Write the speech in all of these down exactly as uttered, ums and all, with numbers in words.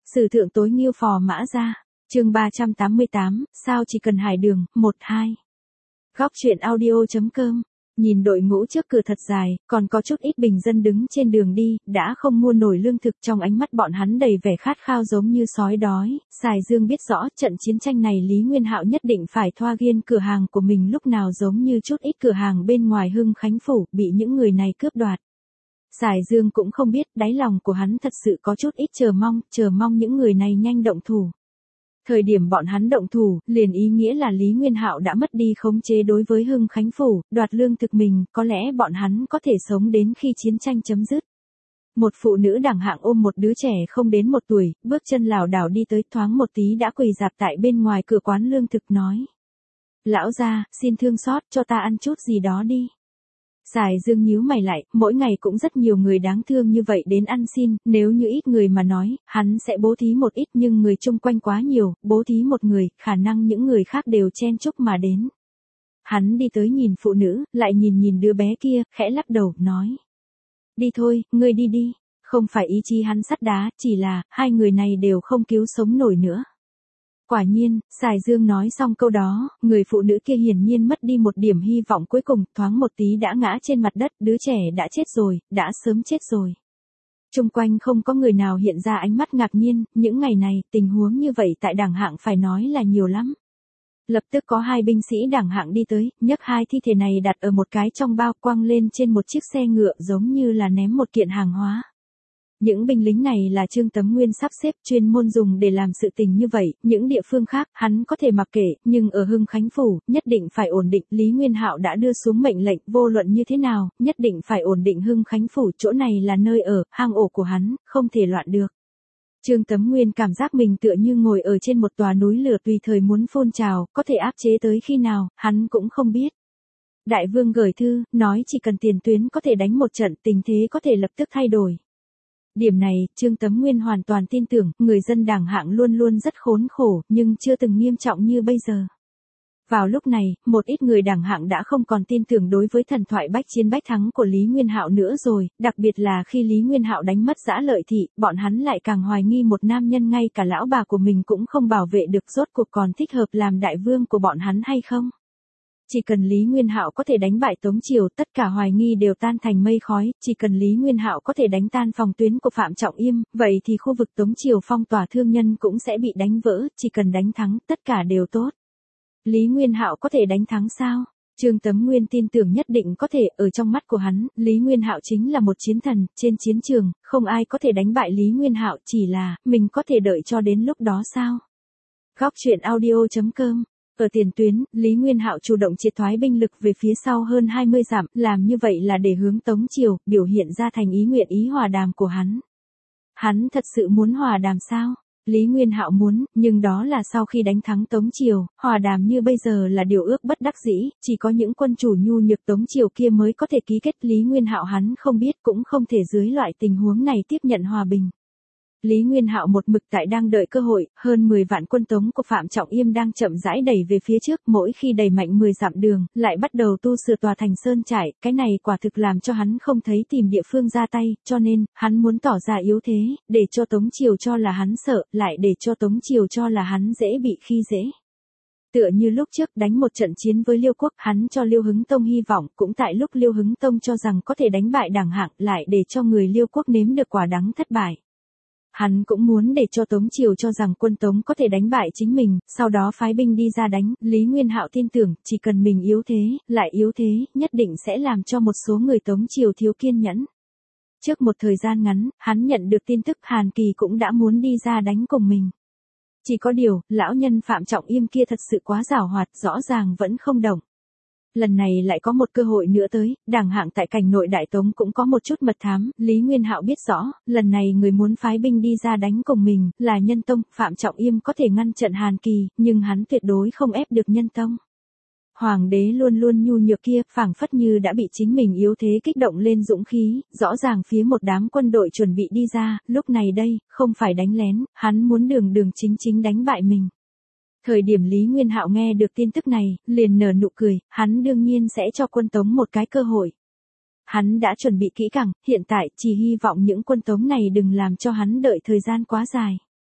Sử thượng tối Nghiêu Phò Mã Gia, chương ba trăm tám mươi tám, sao chỉ cần hải đường, một hai. Góc truyện audio.com, nhìn đội ngũ trước cửa thật dài, còn có chút ít bình dân đứng trên đường đi, đã không mua nổi lương thực, trong ánh mắt bọn hắn đầy vẻ khát khao giống như sói đói. Sài Dương biết rõ trận chiến tranh này Lý Nguyên Hạo nhất định phải thoa ghiên cửa hàng của mình lúc nào giống như chút ít cửa hàng bên ngoài Hưng Khánh Phủ, bị những người này cướp đoạt. Sài Dương cũng không biết, đáy lòng của hắn thật sự có chút ít chờ mong, chờ mong những người này nhanh động thủ. Thời điểm bọn hắn động thủ, liền ý nghĩa là Lý Nguyên Hạo đã mất đi khống chế đối với Hưng Khánh Phủ, đoạt lương thực mình, có lẽ bọn hắn có thể sống đến khi chiến tranh chấm dứt. Một phụ nữ đẳng hạng ôm một đứa trẻ không đến một tuổi, bước chân lảo đảo đi tới, thoáng một tí đã quỳ rạp tại bên ngoài cửa quán lương thực nói: "Lão gia, xin thương xót cho ta ăn chút gì đó đi." Sài Dương nhíu mày lại, mỗi ngày cũng rất nhiều người đáng thương như vậy đến ăn xin, nếu như ít người mà nói, hắn sẽ bố thí một ít, nhưng người chung quanh quá nhiều, bố thí một người, khả năng những người khác đều chen chúc mà đến. Hắn đi tới nhìn phụ nữ, lại nhìn nhìn đứa bé kia, khẽ lắc đầu, nói: "Đi thôi, ngươi đi đi." Không phải ý chí hắn sắt đá, chỉ là, hai người này đều không cứu sống nổi nữa. Quả nhiên, Sài Dương nói xong câu đó, người phụ nữ kia hiển nhiên mất đi một điểm hy vọng cuối cùng, thoáng một tí đã ngã trên mặt đất, đứa trẻ đã chết rồi, đã sớm chết rồi. Chung quanh không có người nào hiện ra ánh mắt ngạc nhiên, những ngày này, tình huống như vậy tại đẳng hạng phải nói là nhiều lắm. Lập tức có hai binh sĩ đẳng hạng đi tới, nhấc hai thi thể này đặt ở một cái trong bao, quăng lên trên một chiếc xe ngựa giống như là ném một kiện hàng hóa. Những binh lính này là Trương Tấm Nguyên sắp xếp, chuyên môn dùng để làm sự tình như vậy, những địa phương khác, hắn có thể mặc kệ, nhưng ở Hưng Khánh Phủ, nhất định phải ổn định, Lý Nguyên Hạo đã đưa xuống mệnh lệnh, vô luận như thế nào, nhất định phải ổn định Hưng Khánh Phủ, chỗ này là nơi ở, hang ổ của hắn, không thể loạn được. Trương Tấm Nguyên cảm giác mình tựa như ngồi ở trên một tòa núi lửa tùy thời muốn phun trào, có thể áp chế tới khi nào, hắn cũng không biết. Đại vương gửi thư, nói chỉ cần tiền tuyến có thể đánh một trận, tình thế có thể lập tức thay đổi. Điểm này, Trương Tấm Nguyên hoàn toàn tin tưởng, người dân đẳng hạng luôn luôn rất khốn khổ, nhưng chưa từng nghiêm trọng như bây giờ. Vào lúc này, một ít người đẳng hạng đã không còn tin tưởng đối với thần thoại bách chiến bách thắng của Lý Nguyên Hạo nữa rồi, đặc biệt là khi Lý Nguyên Hạo đánh mất Dã Lợi Thị, bọn hắn lại càng hoài nghi một nam nhân ngay cả lão bà của mình cũng không bảo vệ được, rốt cuộc còn thích hợp làm đại vương của bọn hắn hay không? Chỉ cần Lý Nguyên Hạo có thể đánh bại Tống Triều, tất cả hoài nghi đều tan thành mây khói, chỉ cần Lý Nguyên Hạo có thể đánh tan phòng tuyến của Phạm Trọng Yêm, vậy thì khu vực Tống Triều phong tỏa thương nhân cũng sẽ bị đánh vỡ, chỉ cần đánh thắng, tất cả đều tốt. Lý Nguyên Hạo có thể đánh thắng sao? Trương Tấm Nguyên tin tưởng nhất định có thể, ở trong mắt của hắn, Lý Nguyên Hạo chính là một chiến thần, trên chiến trường, không ai có thể đánh bại Lý Nguyên Hạo, chỉ là, mình có thể đợi cho đến lúc đó sao? Góc truyện audio.com. Ở tiền tuyến, Lý Nguyên Hạo chủ động triệt thoái binh lực về phía sau hơn hai mươi dặm, làm như vậy là để hướng Tống Triều, biểu hiện ra thành ý nguyện ý hòa đàm của hắn. Hắn thật sự muốn hòa đàm sao? Lý Nguyên Hạo muốn, nhưng đó là sau khi đánh thắng Tống Triều, hòa đàm như bây giờ là điều ước bất đắc dĩ, chỉ có những quân chủ nhu nhược Tống Triều kia mới có thể ký kết. Lý Nguyên Hạo hắn không biết, cũng không thể dưới loại tình huống này tiếp nhận hòa bình. Lý Nguyên Hạo một mực tại đang đợi cơ hội, hơn mười vạn quân Tống của Phạm Trọng Yêm đang chậm rãi đẩy về phía trước, mỗi khi đẩy mạnh mười dặm đường, lại bắt đầu tu sửa tòa thành sơn trại, cái này quả thực làm cho hắn không thấy tìm địa phương ra tay, cho nên, hắn muốn tỏ ra yếu thế, để cho Tống Triều cho là hắn sợ, lại để cho Tống Triều cho là hắn dễ bị khi dễ. Tựa như lúc trước đánh một trận chiến với Liêu Quốc, hắn cho Liêu Hứng Tông hy vọng, cũng tại lúc Liêu Hứng Tông cho rằng có thể đánh bại đẳng hạng, lại để cho người Liêu Quốc nếm được quả đắng thất bại. Hắn cũng muốn để cho Tống Triều cho rằng quân Tống có thể đánh bại chính mình, sau đó phái binh đi ra đánh. Lý Nguyên Hạo tin tưởng, chỉ cần mình yếu thế, lại yếu thế, nhất định sẽ làm cho một số người Tống Triều thiếu kiên nhẫn. Trước một thời gian ngắn, hắn nhận được tin tức Hàn Kỳ cũng đã muốn đi ra đánh cùng mình. Chỉ có điều, lão nhân Phạm Trọng Yêm kia thật sự quá giảo hoạt, rõ ràng vẫn không động. Lần này lại có một cơ hội nữa tới, đẳng hạng tại cảnh nội Đại Tống cũng có một chút mật thám, Lý Nguyên Hạo biết rõ, lần này người muốn phái binh đi ra đánh cùng mình, là Nhân Tông, Phạm Trọng Yêm có thể ngăn trận Hàn Kỳ, nhưng hắn tuyệt đối không ép được Nhân Tông. Hoàng đế luôn luôn nhu nhược kia, phảng phất như đã bị chính mình yếu thế kích động lên dũng khí, rõ ràng phía một đám quân đội chuẩn bị đi ra, lúc này đây, không phải đánh lén, hắn muốn đường đường chính chính đánh bại mình. Thời điểm Lý Nguyên Hạo nghe được tin tức này, liền nở nụ cười, hắn đương nhiên sẽ cho quân Tống một cái cơ hội. Hắn đã chuẩn bị kỹ càng, hiện tại chỉ hy vọng những quân Tống này đừng làm cho hắn đợi thời gian quá dài.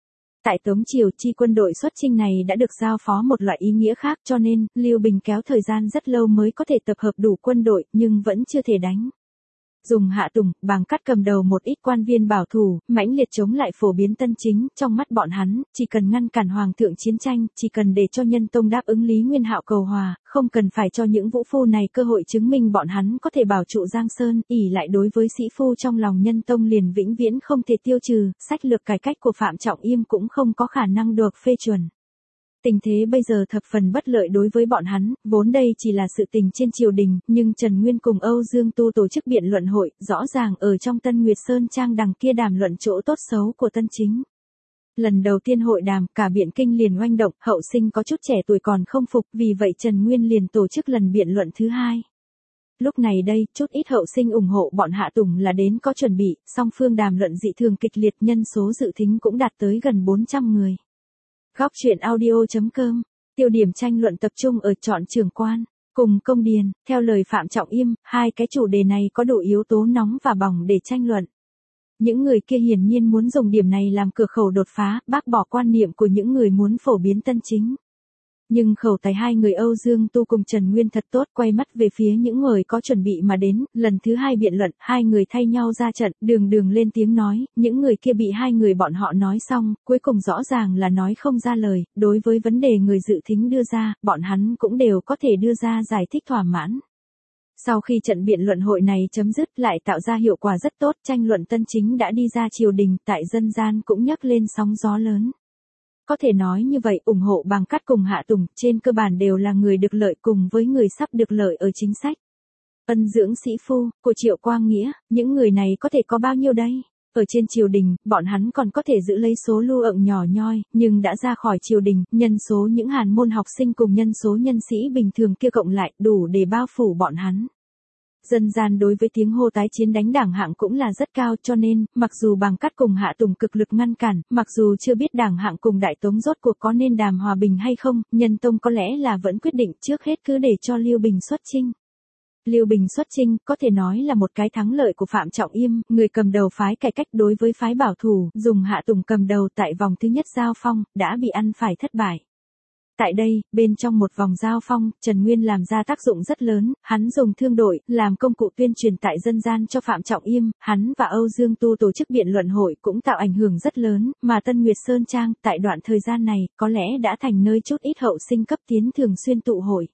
Tại Tống Triều, chi quân đội xuất chinh này đã được giao phó một loại ý nghĩa khác, cho nên Lưu Bình kéo thời gian rất lâu mới có thể tập hợp đủ quân đội, nhưng vẫn chưa thể đánh. Dùng Hạ Tùng, Bàng Cát cầm đầu một ít quan viên bảo thủ, mãnh liệt chống lại Phổ Biến Tân Chính, trong mắt bọn hắn, chỉ cần ngăn cản hoàng thượng chiến tranh, chỉ cần để cho Nhân Tông đáp ứng Lý Nguyên Hạo cầu hòa, không cần phải cho những vũ phu này cơ hội chứng minh bọn hắn có thể bảo trụ Giang Sơn, ỷ lại đối với sĩ phu trong lòng Nhân Tông liền vĩnh viễn không thể tiêu trừ, sách lược cải cách của Phạm Trọng Yêm cũng không có khả năng được phê chuẩn. Tình thế bây giờ thập phần bất lợi đối với bọn hắn, vốn đây chỉ là sự tình trên triều đình, nhưng Trần Nguyên cùng Âu Dương Tu tổ chức biện luận hội, rõ ràng ở trong Tân Nguyệt Sơn Trang đằng kia đàm luận chỗ tốt xấu của Tân Chính. Lần đầu tiên hội đàm, cả biện kinh liền oanh động, hậu sinh có chút trẻ tuổi còn không phục, vì vậy Trần Nguyên liền tổ chức lần biện luận thứ hai. Lúc này đây, chút ít hậu sinh ủng hộ bọn Hạ Tùng là đến có chuẩn bị, song phương đàm luận dị thường kịch liệt, nhân số dự thính cũng đạt tới gần bốn trăm người. Góc truyện audio chấm com, tiêu điểm tranh luận tập trung ở chọn trưởng quan, cùng công điền, theo lời Phạm Trọng Yêm, hai cái chủ đề này có đủ yếu tố nóng và bỏng để tranh luận. Những người kia hiển nhiên muốn dùng điểm này làm cửa khẩu đột phá, bác bỏ quan niệm của những người muốn phổ biến Tân Chính. Nhưng khẩu tài hai người Âu Dương Tu cùng Trần Nguyên thật tốt, quay mắt về phía những người có chuẩn bị mà đến, lần thứ hai biện luận, hai người thay nhau ra trận, đường đường lên tiếng nói, những người kia bị hai người bọn họ nói xong, cuối cùng rõ ràng là nói không ra lời, đối với vấn đề người dự thính đưa ra, bọn hắn cũng đều có thể đưa ra giải thích thỏa mãn. Sau khi trận biện luận hội này chấm dứt lại tạo ra hiệu quả rất tốt, tranh luận Tân Chính đã đi ra triều đình, tại dân gian cũng nhấc lên sóng gió lớn. Có thể nói như vậy, ủng hộ Bàng Cát cùng Hạ Tùng, trên cơ bản đều là người được lợi cùng với người sắp được lợi ở chính sách. Ân dưỡng sĩ phu, của Triệu Quang Nghĩa, những người này có thể có bao nhiêu đây? Ở trên triều đình, bọn hắn còn có thể giữ lấy số lưu ợng nhỏ nhoi, nhưng đã ra khỏi triều đình, nhân số những hàn môn học sinh cùng nhân số nhân sĩ bình thường kia cộng lại, đủ để bao phủ bọn hắn. Dân gian đối với tiếng hô tái chiến đánh Đảng Hạng cũng là rất cao, cho nên, mặc dù Bàng Cát cùng Hạ Tùng cực lực ngăn cản, mặc dù chưa biết Đảng Hạng cùng Đại Tống rốt cuộc có nên đàm hòa bình hay không, Nhân Tông có lẽ là vẫn quyết định trước hết cứ để cho Lưu Bình xuất chinh. Lưu Bình xuất chinh, có thể nói là một cái thắng lợi của Phạm Trọng Yêm, người cầm đầu phái cải cách đối với phái bảo thủ, dùng Hạ Tùng cầm đầu tại vòng thứ nhất giao phong, đã bị ăn phải thất bại. Tại đây, bên trong một vòng giao phong, Trần Nguyên làm ra tác dụng rất lớn, hắn dùng thương đội, làm công cụ tuyên truyền tại dân gian cho Phạm Trọng Yêm, hắn và Âu Dương Tu tổ chức biện luận hội cũng tạo ảnh hưởng rất lớn, mà Tân Nguyệt Sơn Trang, tại đoạn thời gian này, có lẽ đã thành nơi chút ít hậu sinh cấp tiến thường xuyên tụ hội.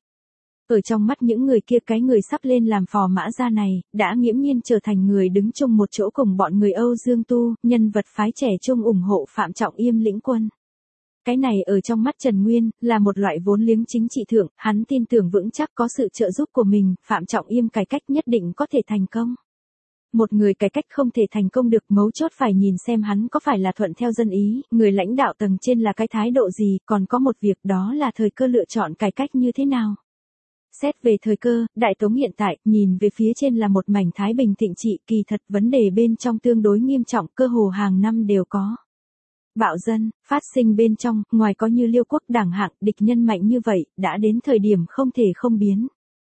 Ở trong mắt những người kia, cái người sắp lên làm phò mã gia này, đã nghiễm nhiên trở thành người đứng chung một chỗ cùng bọn người Âu Dương Tu, nhân vật phái trẻ chung ủng hộ Phạm Trọng Yêm lĩnh quân. Cái này ở trong mắt Trần Nguyên, là một loại vốn liếng chính trị thượng, hắn tin tưởng vững chắc có sự trợ giúp của mình, Phạm Trọng Yêm cải cách nhất định có thể thành công. Một người cải cách không thể thành công được, mấu chốt phải nhìn xem hắn có phải là thuận theo dân ý, người lãnh đạo tầng trên là cái thái độ gì, còn có một việc đó là thời cơ lựa chọn cải cách như thế nào. Xét về thời cơ, Đại Tống hiện tại, nhìn về phía trên là một mảnh thái bình thịnh trị, kỳ thật vấn đề bên trong tương đối nghiêm trọng, cơ hồ hàng năm đều có. Bạo dân, phát sinh bên trong, ngoài có như Liêu Quốc Đảng Hạng, địch nhân mạnh như vậy, đã đến thời điểm không thể không biến.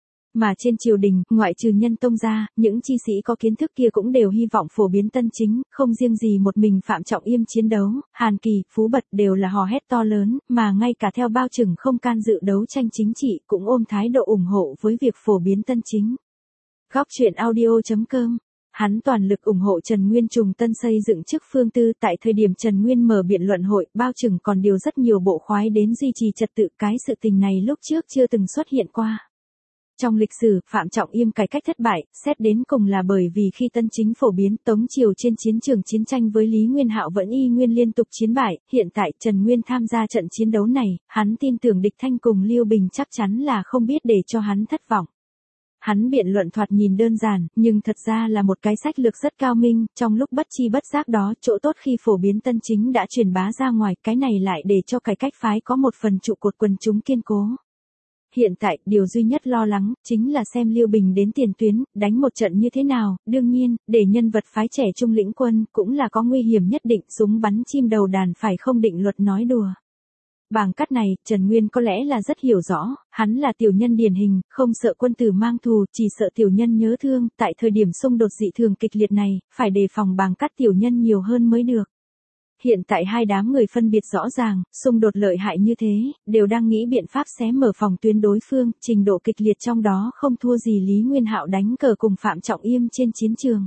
Mà trên triều đình, ngoại trừ Nhân Tông ra, những chi sĩ có kiến thức kia cũng đều hy vọng phổ biến Tân Chính, không riêng gì một mình Phạm Trọng Yêm chiến đấu, Hàn Kỳ, Phú Bật đều là hò hét to lớn, mà ngay cả theo Bao Trừng không can dự đấu tranh chính trị cũng ôm thái độ ủng hộ với việc phổ biến Tân Chính. Góc truyện audio chấm com. Hắn toàn lực ủng hộ Trần Nguyên trùng tân xây dựng chức phương tư, tại thời điểm Trần Nguyên mở biện luận hội, Bao Trừng còn điều rất nhiều bộ khoái đến duy trì trật tự, cái sự tình này lúc trước chưa từng xuất hiện qua. Trong lịch sử, Phạm Trọng Yêm cải cách thất bại, xét đến cùng là bởi vì khi Tân Chính phổ biến, Tống Triều trên chiến trường chiến tranh với Lý Nguyên Hạo vẫn y nguyên liên tục chiến bại, hiện tại Trần Nguyên tham gia trận chiến đấu này, hắn tin tưởng địch thanh cùng Lưu Bình chắc chắn là không biết để cho hắn thất vọng. Hắn biện luận thoạt nhìn đơn giản, nhưng thật ra là một cái sách lược rất cao minh, trong lúc bất chi bất giác đó, chỗ tốt khi phổ biến Tân Chính đã truyền bá ra ngoài, cái này lại để cho cải cách phái có một phần trụ cột quần chúng kiên cố. Hiện tại, điều duy nhất lo lắng, chính là xem Lưu Bình đến tiền tuyến, đánh một trận như thế nào, đương nhiên, để nhân vật phái trẻ trung lĩnh quân, cũng là có nguy hiểm nhất định, súng bắn chim đầu đàn phải không định luật nói đùa. Bàng Cát này, Trần Nguyên có lẽ là rất hiểu rõ, hắn là tiểu nhân điển hình, không sợ quân tử mang thù, chỉ sợ tiểu nhân nhớ thương, tại thời điểm xung đột dị thường kịch liệt này, phải đề phòng Bàng Cát tiểu nhân nhiều hơn mới được. hiện tại hai đám người phân biệt rõ ràng, xung đột lợi hại như thế, đều đang nghĩ biện pháp xé mở phòng tuyến đối phương, trình độ kịch liệt trong đó không thua gì Lý Nguyên Hạo đánh cờ cùng Phạm Trọng Yêm trên chiến trường.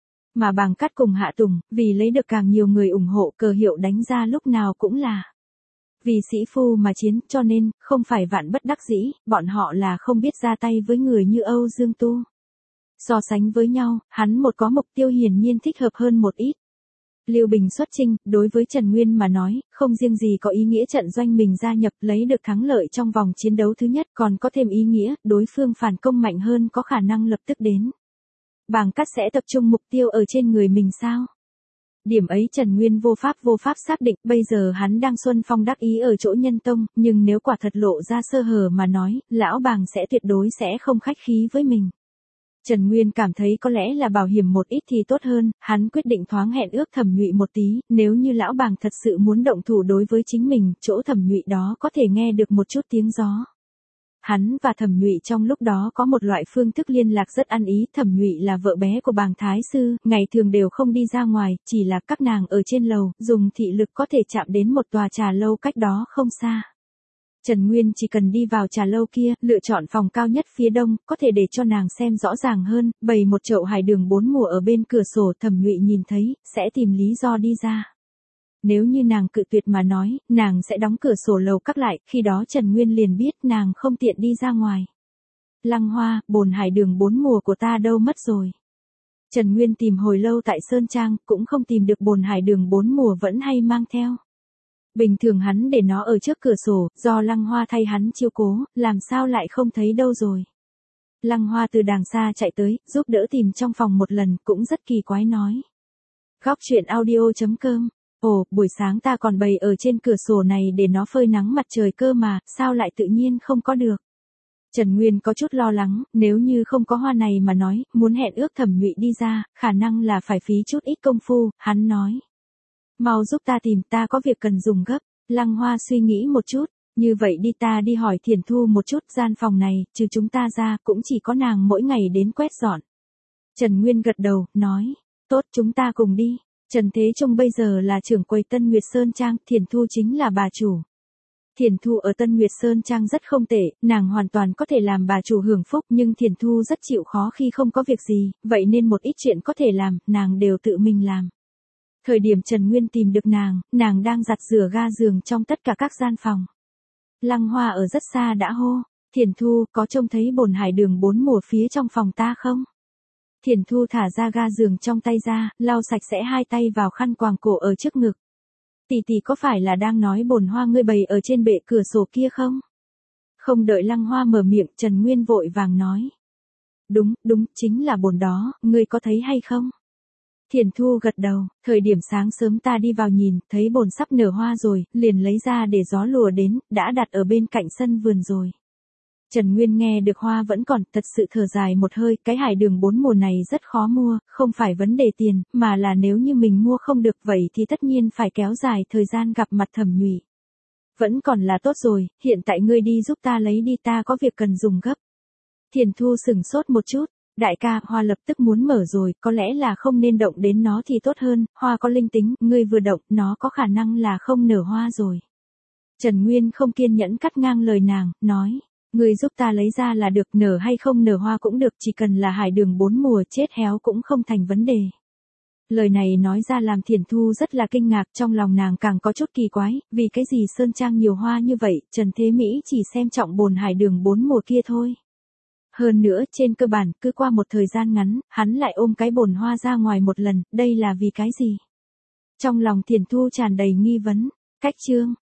Mà Bàng Cát cùng Hạ Tùng, vì lấy được càng nhiều người ủng hộ, cờ hiệu đánh ra lúc nào cũng là vì sĩ phu mà chiến, cho nên, không phải vạn bất đắc dĩ, bọn họ là không biết ra tay với người như Âu Dương Tu. So sánh với nhau, hắn một có mục tiêu hiển nhiên thích hợp hơn một ít. Lưu Bình xuất chinh, đối với Trần Nguyên mà nói, không riêng gì có ý nghĩa trận doanh mình gia nhập lấy được thắng lợi trong vòng chiến đấu thứ nhất, còn có thêm ý nghĩa, đối phương phản công mạnh hơn có khả năng lập tức đến. Bàng Cát sẽ tập trung mục tiêu ở trên người mình sao? Điểm ấy Trần Nguyên vô pháp vô pháp xác định, bây giờ hắn đang xuân phong đắc ý ở chỗ Nhân Tông, nhưng nếu quả thật lộ ra sơ hở mà nói, lão Bàng sẽ tuyệt đối sẽ không khách khí với mình. Trần Nguyên cảm thấy có lẽ là bảo hiểm một ít thì tốt hơn, hắn quyết định thoáng hẹn ước Thẩm Nhụy một tí, nếu như lão Bàng thật sự muốn động thủ đối với chính mình, chỗ Thẩm Nhụy đó có thể nghe được một chút tiếng gió. Hắn và Thẩm Nhụy trong lúc đó có một loại phương thức liên lạc rất ăn ý, Thẩm Nhụy là vợ bé của Bàng Thái Sư, ngày thường đều không đi ra ngoài, chỉ là các nàng ở trên lầu, dùng thị lực có thể chạm đến một tòa trà lâu cách đó không xa. Trần Nguyên chỉ cần đi vào trà lâu kia, lựa chọn phòng cao nhất phía đông, có thể để cho nàng xem rõ ràng hơn, bày một chậu hải đường bốn mùa ở bên cửa sổ, Thẩm Nhụy nhìn thấy, sẽ tìm lý do đi ra. Nếu như nàng cự tuyệt mà nói, nàng sẽ đóng cửa sổ lầu các lại, khi đó Trần Nguyên liền biết nàng không tiện đi ra ngoài. Lăng Hoa, bồn hải đường bốn mùa của ta đâu mất rồi. Trần Nguyên tìm hồi lâu tại Sơn Trang, cũng không tìm được bồn hải đường bốn mùa vẫn hay mang theo. Bình thường hắn để nó ở trước cửa sổ, do Lăng Hoa thay hắn chiếu cố, làm sao lại không thấy đâu rồi. Lăng Hoa từ đàng xa chạy tới, giúp đỡ tìm trong phòng một lần, cũng rất kỳ quái nói. Góc truyện audio chấm com. Ồ, buổi sáng ta còn bày ở trên cửa sổ này để nó phơi nắng mặt trời cơ mà, sao lại tự nhiên không có được. Trần Nguyên có chút lo lắng, nếu như không có hoa này mà nói, muốn hẹn ước Thẩm Nhụy đi ra, khả năng là phải phí chút ít công phu, hắn nói. Mau giúp ta tìm, ta có việc cần dùng gấp. Lăng Hoa suy nghĩ một chút, như vậy đi ta đi hỏi Thiền Thu một chút, gian phòng này, trừ chúng ta ra, cũng chỉ có nàng mỗi ngày đến quét dọn. Trần Nguyên gật đầu, nói, tốt chúng ta cùng đi. Trần Thế Trung bây giờ là trưởng quầy Tân Nguyệt Sơn Trang, Thiền Thu chính là bà chủ. Thiền Thu ở Tân Nguyệt Sơn Trang rất không tệ, nàng hoàn toàn có thể làm bà chủ hưởng phúc, nhưng Thiền Thu rất chịu khó khi không có việc gì, vậy nên một ít chuyện có thể làm, nàng đều tự mình làm. Thời điểm Trần Nguyên tìm được nàng, nàng đang giặt rửa ga giường trong tất cả các gian phòng. Lăng Hoa ở rất xa đã hô, Thiền Thu, có trông thấy bồn hải đường bốn mùa phía trong phòng ta không? Thiền Thu thả ra ga giường trong tay ra, lau sạch sẽ hai tay vào khăn quàng cổ ở trước ngực. Tỷ tỷ có phải là đang nói bồn hoa ngươi bày ở trên bệ cửa sổ kia không? Không đợi Lăng Hoa mở miệng, Trần Nguyên vội vàng nói. Đúng, đúng, chính là bồn đó, ngươi có thấy hay không? Thiền Thu gật đầu, thời điểm sáng sớm ta đi vào nhìn, thấy bồn sắp nở hoa rồi, liền lấy ra để gió lùa đến, đã đặt ở bên cạnh sân vườn rồi. Trần Nguyên nghe được hoa vẫn còn, thật sự thở dài một hơi, cái hải đường bốn mùa này rất khó mua, không phải vấn đề tiền, mà là nếu như mình mua không được vậy thì tất nhiên phải kéo dài thời gian gặp mặt Thẩm Nhụy. Vẫn còn là tốt rồi, hiện tại ngươi đi giúp ta lấy đi, ta có việc cần dùng gấp. Thiền Thu sừng sốt một chút, đại ca, hoa lập tức muốn mở rồi, có lẽ là không nên động đến nó thì tốt hơn, hoa có linh tính, ngươi vừa động, nó có khả năng là không nở hoa rồi. Trần Nguyên không kiên nhẫn cắt ngang lời nàng, nói. Ngươi giúp ta lấy ra là được, nở hay không nở hoa cũng được, chỉ cần là hải đường bốn mùa chết héo cũng không thành vấn đề. Lời này nói ra làm Thiền Thu rất là kinh ngạc, trong lòng nàng càng có chút kỳ quái, vì cái gì Sơn Trang nhiều hoa như vậy, Trần Thế Mỹ chỉ xem trọng bồn hải đường bốn mùa kia thôi. Hơn nữa, trên cơ bản, cứ qua một thời gian ngắn, hắn lại ôm cái bồn hoa ra ngoài một lần, đây là vì cái gì? Trong lòng Thiền Thu tràn đầy nghi vấn, cách chương.